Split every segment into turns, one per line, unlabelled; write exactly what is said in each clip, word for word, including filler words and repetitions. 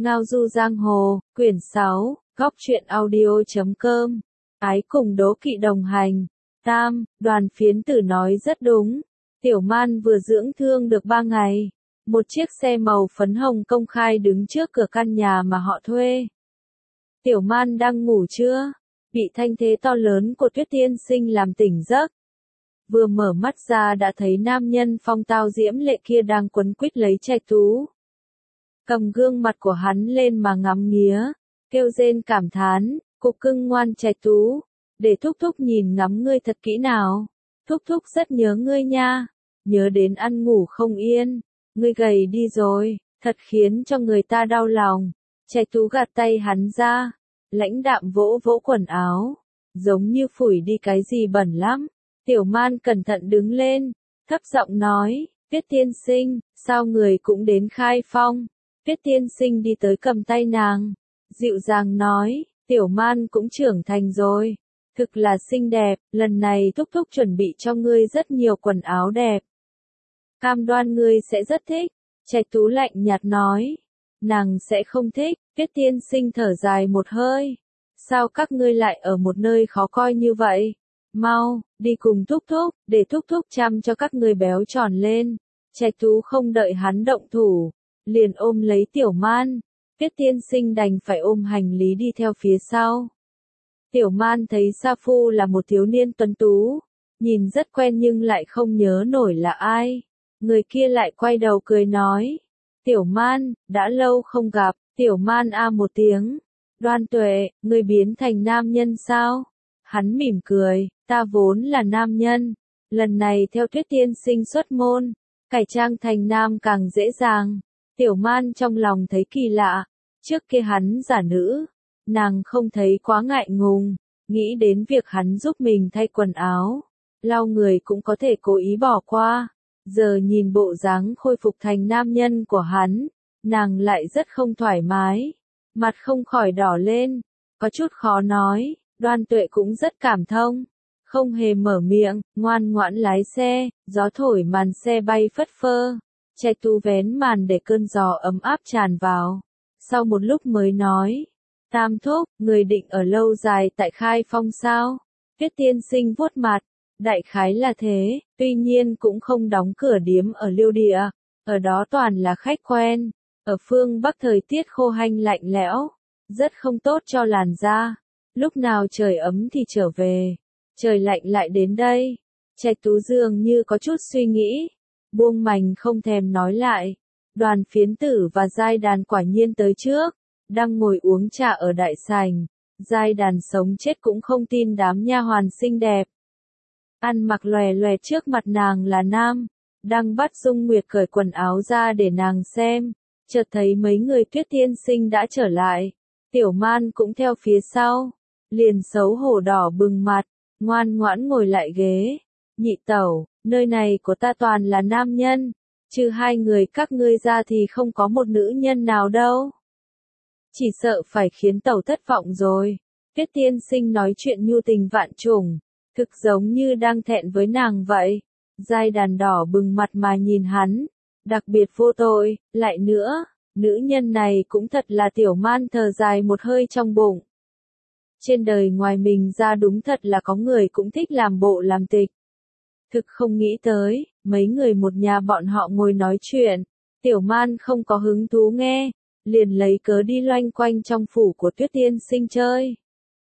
Ngao du giang hồ, quyển sáu, góc truyện audio chấm com. Ái cùng đố kỵ đồng hành. Tam, Đoàn Phiến Tử nói rất đúng. Tiểu Man vừa dưỡng thương được ba ngày. Một chiếc xe màu phấn hồng công khai đứng trước cửa căn nhà mà họ thuê. Tiểu Man đang ngủ chưa? Bị thanh thế to lớn của Tuyết Tiên Sinh làm tỉnh giấc. Vừa mở mắt ra đã thấy nam nhân phong tao diễm lệ kia đang quấn quýt lấy Trạch Tú. Cầm gương mặt của hắn lên mà ngắm nghía, kêu rên cảm thán, cục cưng ngoan Trạch Tú, để thúc thúc nhìn ngắm ngươi thật kỹ nào. Thúc thúc rất nhớ ngươi nha, nhớ đến ăn ngủ không yên, ngươi gầy đi rồi, thật khiến cho người ta đau lòng. Trạch Tú gạt tay hắn ra, lãnh đạm vỗ vỗ quần áo, giống như phủi đi cái gì bẩn lắm. Tiểu Man cẩn thận đứng lên, thấp giọng nói, Tuyết Tiên Sinh, sao người cũng đến Khai Phong? Tuyết Tiên Sinh đi tới cầm tay nàng, dịu dàng nói, Tiểu Man cũng trưởng thành rồi, thực là xinh đẹp, lần này thúc thúc chuẩn bị cho ngươi rất nhiều quần áo đẹp. Cam đoan ngươi sẽ rất thích. Trạch Tú lạnh nhạt nói, nàng sẽ không thích. Tuyết Tiên Sinh thở dài một hơi, sao các ngươi lại ở một nơi khó coi như vậy? Mau, đi cùng thúc thúc, để thúc thúc chăm cho các ngươi béo tròn lên. Trạch Tú không đợi hắn động thủ, liền ôm lấy Tiểu Man. Tuyết Tiên Sinh đành phải ôm hành lý đi theo phía sau. Tiểu Man thấy Sa Phu là một thiếu niên tuấn tú, nhìn rất quen nhưng lại không nhớ nổi là ai. Người kia lại quay đầu cười nói, Tiểu Man, đã lâu không gặp. Tiểu Man a một tiếng, Đoan Tuệ, ngươi biến thành nam nhân sao? Hắn mỉm cười, ta vốn là nam nhân, lần này theo Tuyết Tiên Sinh xuất môn, cải trang thành nam càng dễ dàng. Tiểu Man trong lòng thấy kỳ lạ, trước kia hắn giả nữ, nàng không thấy quá ngại ngùng, nghĩ đến việc hắn giúp mình thay quần áo, lau người cũng có thể cố ý bỏ qua, giờ nhìn bộ dáng khôi phục thành nam nhân của hắn, nàng lại rất không thoải mái, mặt không khỏi đỏ lên, có chút khó nói. Đoan Tuệ cũng rất cảm thông, không hề mở miệng, ngoan ngoãn lái xe, gió thổi màn xe bay phất phơ. Trạch Tú vén màn để cơn gió ấm áp tràn vào, sau một lúc mới nói, Tam thúc, người định ở lâu dài tại Khai Phong sao? Tuyết Tiên Sinh vuốt mặt, đại khái là thế, tuy nhiên cũng không đóng cửa điếm ở Liêu Địa, ở đó toàn là khách quen, ở phương Bắc thời tiết khô hanh lạnh lẽo, rất không tốt cho làn da. Lúc nào trời ấm thì trở về, trời lạnh lại đến đây. Trạch Tú dường như có chút suy nghĩ, buông mành không thèm nói lại. Đoàn Phiến Tử và Giai Đàn quả nhiên tới trước, đang ngồi uống trà ở đại sảnh. Giai Đàn sống chết cũng không tin đám nha hoàn xinh đẹp, ăn mặc lòe loẹt trước mặt nàng là nam, đang bắt Dung Nguyệt cởi quần áo ra để nàng xem. Chợt thấy mấy người Tuyết Tiên Sinh đã trở lại, Tiểu Man cũng theo phía sau, liền xấu hổ đỏ bừng mặt, ngoan ngoãn ngồi lại ghế. Nhị tẩu, nơi này của ta toàn là nam nhân, trừ hai người các ngươi ra thì không có một nữ nhân nào đâu. Chỉ sợ phải khiến tẩu thất vọng rồi. Tuyết Tiên Sinh nói chuyện nhu tình vạn trùng, thực giống như đang thẹn với nàng vậy. Giai Đàn đỏ bừng mặt mà nhìn hắn, đặc biệt vô tội, lại nữa, nữ nhân này cũng thật là. Tiểu Man thở dài một hơi trong bụng. Trên đời ngoài mình ra đúng thật là có người cũng thích làm bộ làm tịch. Thực không nghĩ tới, mấy người một nhà bọn họ ngồi nói chuyện, Tiểu Man không có hứng thú nghe, liền lấy cớ đi loanh quanh trong phủ của Tuyết Tiên Sinh chơi.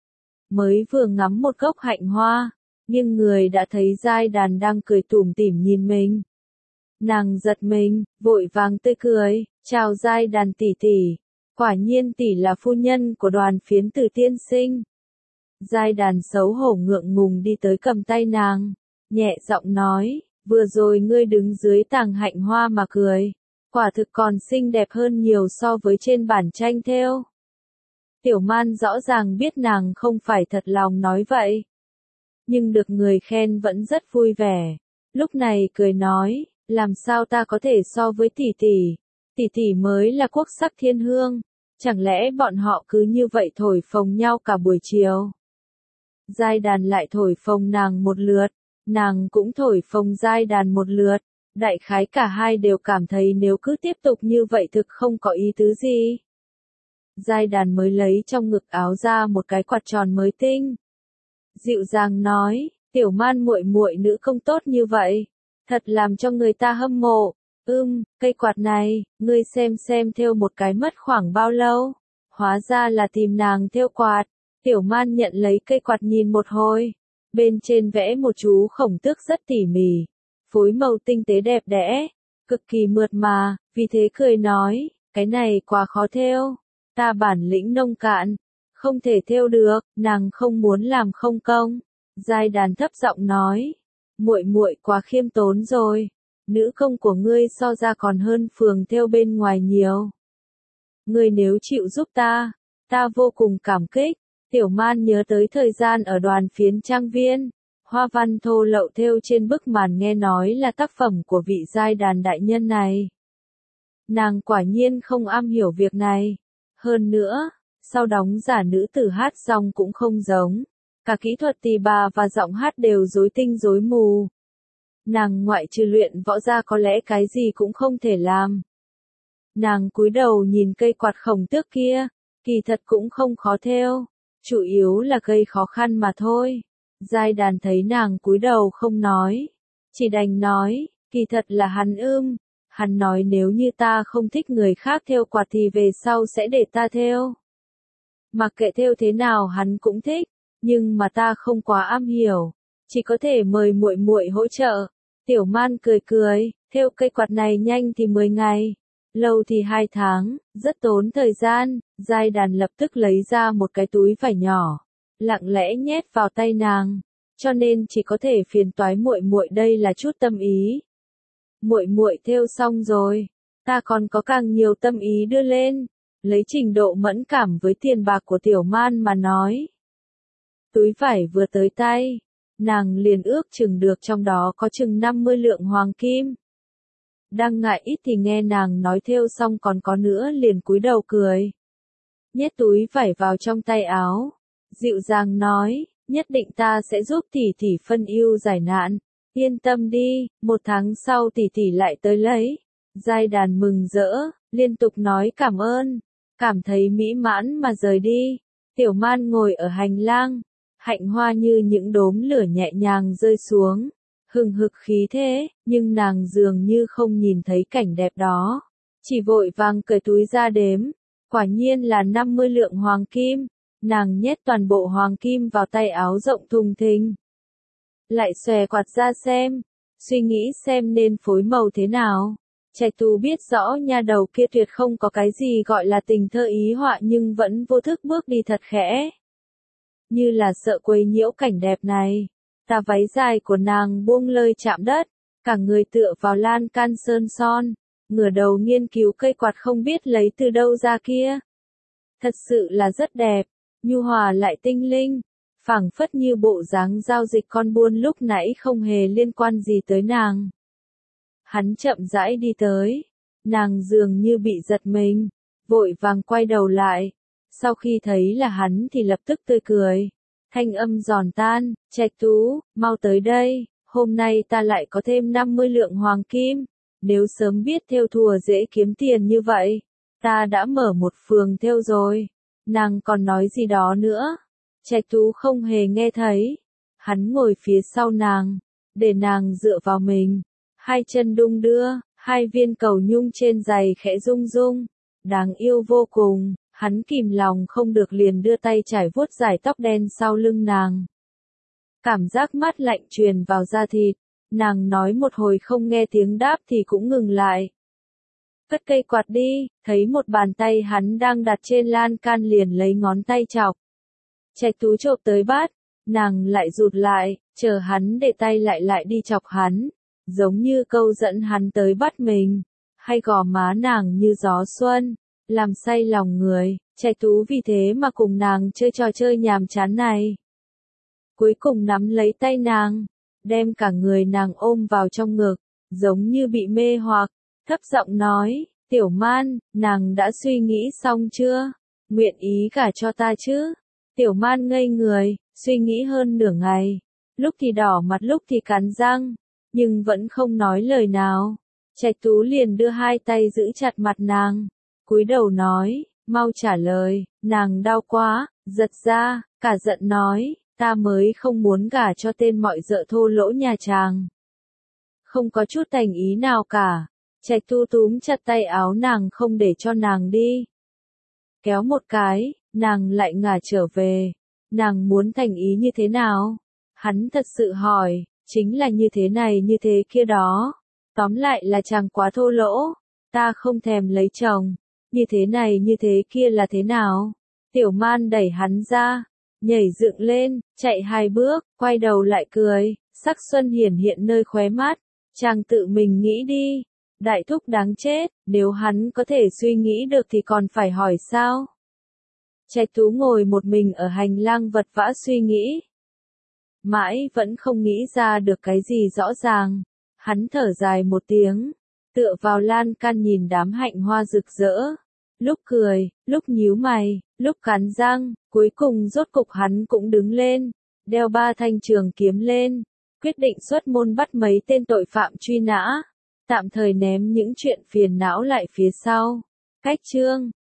Mới vừa ngắm một gốc hạnh hoa, nhưng người đã thấy Giai Đàn đang cười tủm tỉm nhìn mình. Nàng giật mình, vội vàng tươi cười, chào Giai Đàn tỷ tỷ, quả nhiên tỷ là phu nhân của Đoàn Phiến Tử tiên sinh. Giai Đàn xấu hổ ngượng ngùng đi tới cầm tay nàng, nhẹ giọng nói, vừa rồi ngươi đứng dưới tàng hạnh hoa mà cười, quả thực còn xinh đẹp hơn nhiều so với trên bản tranh thêu. Tiểu Man rõ ràng biết nàng không phải thật lòng nói vậy, nhưng được người khen vẫn rất vui vẻ, lúc này cười nói, làm sao ta có thể so với tỷ tỷ, tỷ tỷ mới là quốc sắc thiên hương, chẳng lẽ bọn họ cứ như vậy thổi phồng nhau cả buổi chiều. Giai Đàn lại thổi phồng nàng một lượt, nàng cũng thổi phồng Giai Đàn một lượt, đại khái cả hai đều cảm thấy nếu cứ tiếp tục như vậy thực không có ý tứ gì. Giai Đàn mới lấy trong ngực áo ra một cái quạt tròn mới tinh. Dịu dàng nói, Tiểu Man muội muội nữ công tốt như vậy, thật làm cho người ta hâm mộ. Ưm, cây quạt này, ngươi xem xem thêu một cái mất khoảng bao lâu? Hóa ra là tìm nàng thêu quạt. Tiểu Man nhận lấy cây quạt nhìn một hồi, bên trên vẽ một chú khổng tước rất tỉ mỉ, phối màu tinh tế đẹp đẽ, cực kỳ mượt mà, vì thế cười nói, cái này quá khó thêu, ta bản lĩnh nông cạn, không thể thêu được, nàng không muốn làm không công. Giai Đàn thấp giọng nói, muội muội quá khiêm tốn rồi, nữ công của ngươi so ra còn hơn phường thêu bên ngoài nhiều. Ngươi nếu chịu giúp ta, ta vô cùng cảm kích. Tiểu Man nhớ tới thời gian ở đoàn phiến trang viên, hoa văn thô lậu thêu trên bức màn nghe nói là tác phẩm của vị Giai Đàn đại nhân này. Nàng quả nhiên không am hiểu việc này. Hơn nữa, sau đóng giả nữ tử hát xong cũng không giống, cả kỹ thuật tỳ bà và giọng hát đều rối tinh rối mù. Nàng ngoại trừ luyện võ ra có lẽ cái gì cũng không thể làm. Nàng cúi đầu nhìn cây quạt khổng tước kia, kỳ thật cũng không khó thêu, chủ yếu là gây khó khăn mà thôi. Giai Đàn thấy nàng cúi đầu không nói, chỉ đành nói, kỳ thật là hắn ưm, hắn nói nếu như ta không thích người khác thêu quạt thì về sau sẽ để ta thêu. Mặc kệ thêu thế nào hắn cũng thích, nhưng mà ta không quá am hiểu, chỉ có thể mời muội muội hỗ trợ. Tiểu Man cười cười, thêu cây quạt này nhanh thì mười ngày, lâu thì hai tháng, rất tốn thời gian. Giai Đàn lập tức lấy ra một cái túi vải nhỏ, lặng lẽ nhét vào tay nàng, cho nên chỉ có thể phiền toái muội muội đây là chút tâm ý. Muội muội thêu xong rồi, ta còn có càng nhiều tâm ý đưa lên. Lấy trình độ mẫn cảm với tiền bạc của Tiểu Man mà nói. Túi vải vừa tới tay, nàng liền ước chừng được trong đó có chừng năm mươi lượng hoàng kim. Đang ngại ít thì nghe nàng nói thêu xong còn có nữa liền cúi đầu cười. Nhét túi vải vào trong tay áo, dịu dàng nói, nhất định ta sẽ giúp tỷ tỷ phân ưu giải nạn, yên tâm đi, một tháng sau tỷ tỷ lại tới lấy. Giai Đàn mừng rỡ, liên tục nói cảm ơn, cảm thấy mỹ mãn mà rời đi. Tiểu Man ngồi ở hành lang, hạnh hoa như những đốm lửa nhẹ nhàng rơi xuống, hừng hực khí thế, nhưng nàng dường như không nhìn thấy cảnh đẹp đó, chỉ vội vàng cởi túi ra đếm. Quả nhiên là năm mươi lượng hoàng kim, nàng nhét toàn bộ hoàng kim vào tay áo rộng thùng thình. Lại xòe quạt ra xem, suy nghĩ xem nên phối màu thế nào. Trạch Tú biết rõ nha đầu kia tuyệt không có cái gì gọi là tình thơ ý họa nhưng vẫn vô thức bước đi thật khẽ. Như là sợ quấy nhiễu cảnh đẹp này, tà váy dài của nàng buông lơi chạm đất, cả người tựa vào lan can sơn son. Ngửa đầu nghiên cứu cây quạt không biết lấy từ đâu ra kia. Thật sự là rất đẹp, nhu hòa lại tinh linh, phảng phất như bộ dáng giao dịch con buôn lúc nãy không hề liên quan gì tới nàng. Hắn chậm rãi đi tới, nàng dường như bị giật mình, vội vàng quay đầu lại. Sau khi thấy là hắn thì lập tức tươi cười, thanh âm giòn tan, Trạch Tú, mau tới đây, hôm nay ta lại có thêm năm mươi lượng hoàng kim. Nếu sớm biết thêu thùa dễ kiếm tiền như vậy, ta đã mở một phường thêu rồi. Nàng còn nói gì đó nữa. Trạch Tú không hề nghe thấy. Hắn ngồi phía sau nàng, để nàng dựa vào mình. Hai chân đung đưa, hai viên cầu nhung trên giày khẽ rung rung. Đáng yêu vô cùng, hắn kìm lòng không được liền đưa tay trải vuốt dải tóc đen sau lưng nàng. Cảm giác mát lạnh truyền vào da thịt. Nàng nói một hồi không nghe tiếng đáp thì cũng ngừng lại. Cất cây quạt đi, thấy một bàn tay hắn đang đặt trên lan can liền lấy ngón tay chọc. Trạch Tú chộp tới bát, nàng lại rụt lại, chờ hắn để tay lại lại đi chọc hắn, giống như câu dẫn hắn tới bắt mình, hay gò má nàng như gió xuân, làm say lòng người. Trạch Tú vì thế mà cùng nàng chơi trò chơi nhàm chán này. Cuối cùng nắm lấy tay nàng, đem cả người nàng ôm vào trong ngực, giống như bị mê hoặc, thấp giọng nói, Tiểu Man, nàng đã suy nghĩ xong chưa? Nguyện ý gả cho ta chứ? Tiểu Man ngây người, suy nghĩ hơn nửa ngày, lúc thì đỏ mặt lúc thì cắn răng, nhưng vẫn không nói lời nào. Trạch Tú liền đưa hai tay giữ chặt mặt nàng, cúi đầu nói, Mau trả lời, nàng đau quá, giật ra, cả giận nói, ta mới không muốn gả cho tên mọi dợ thô lỗ nhà chàng. Không có chút thành ý nào cả. Trạch Tu túm chặt tay áo nàng không để cho nàng đi. Kéo một cái, nàng lại ngả trở về. Nàng muốn thành ý như thế nào? Hắn thật sự hỏi, chính là như thế này như thế kia đó. Tóm lại là chàng quá thô lỗ. Ta không thèm lấy chồng. Như thế này như thế kia là thế nào? Tiểu Man đẩy hắn ra, nhảy dựng lên, chạy hai bước, quay đầu lại cười, sắc xuân hiển hiện nơi khóe mắt. Chàng tự mình nghĩ đi. Đại thúc đáng chết, nếu hắn có thể suy nghĩ được thì còn phải hỏi sao? Trạch Tú ngồi một mình ở hành lang vật vã suy nghĩ. Mãi vẫn không nghĩ ra được cái gì rõ ràng. Hắn thở dài một tiếng, tựa vào lan can nhìn đám hạnh hoa rực rỡ. Lúc cười, lúc nhíu mày, lúc cắn răng, cuối cùng rốt cục hắn cũng đứng lên, đeo ba thanh trường kiếm lên, quyết định xuất môn bắt mấy tên tội phạm truy nã, tạm thời ném những chuyện phiền não lại phía sau. Cách chương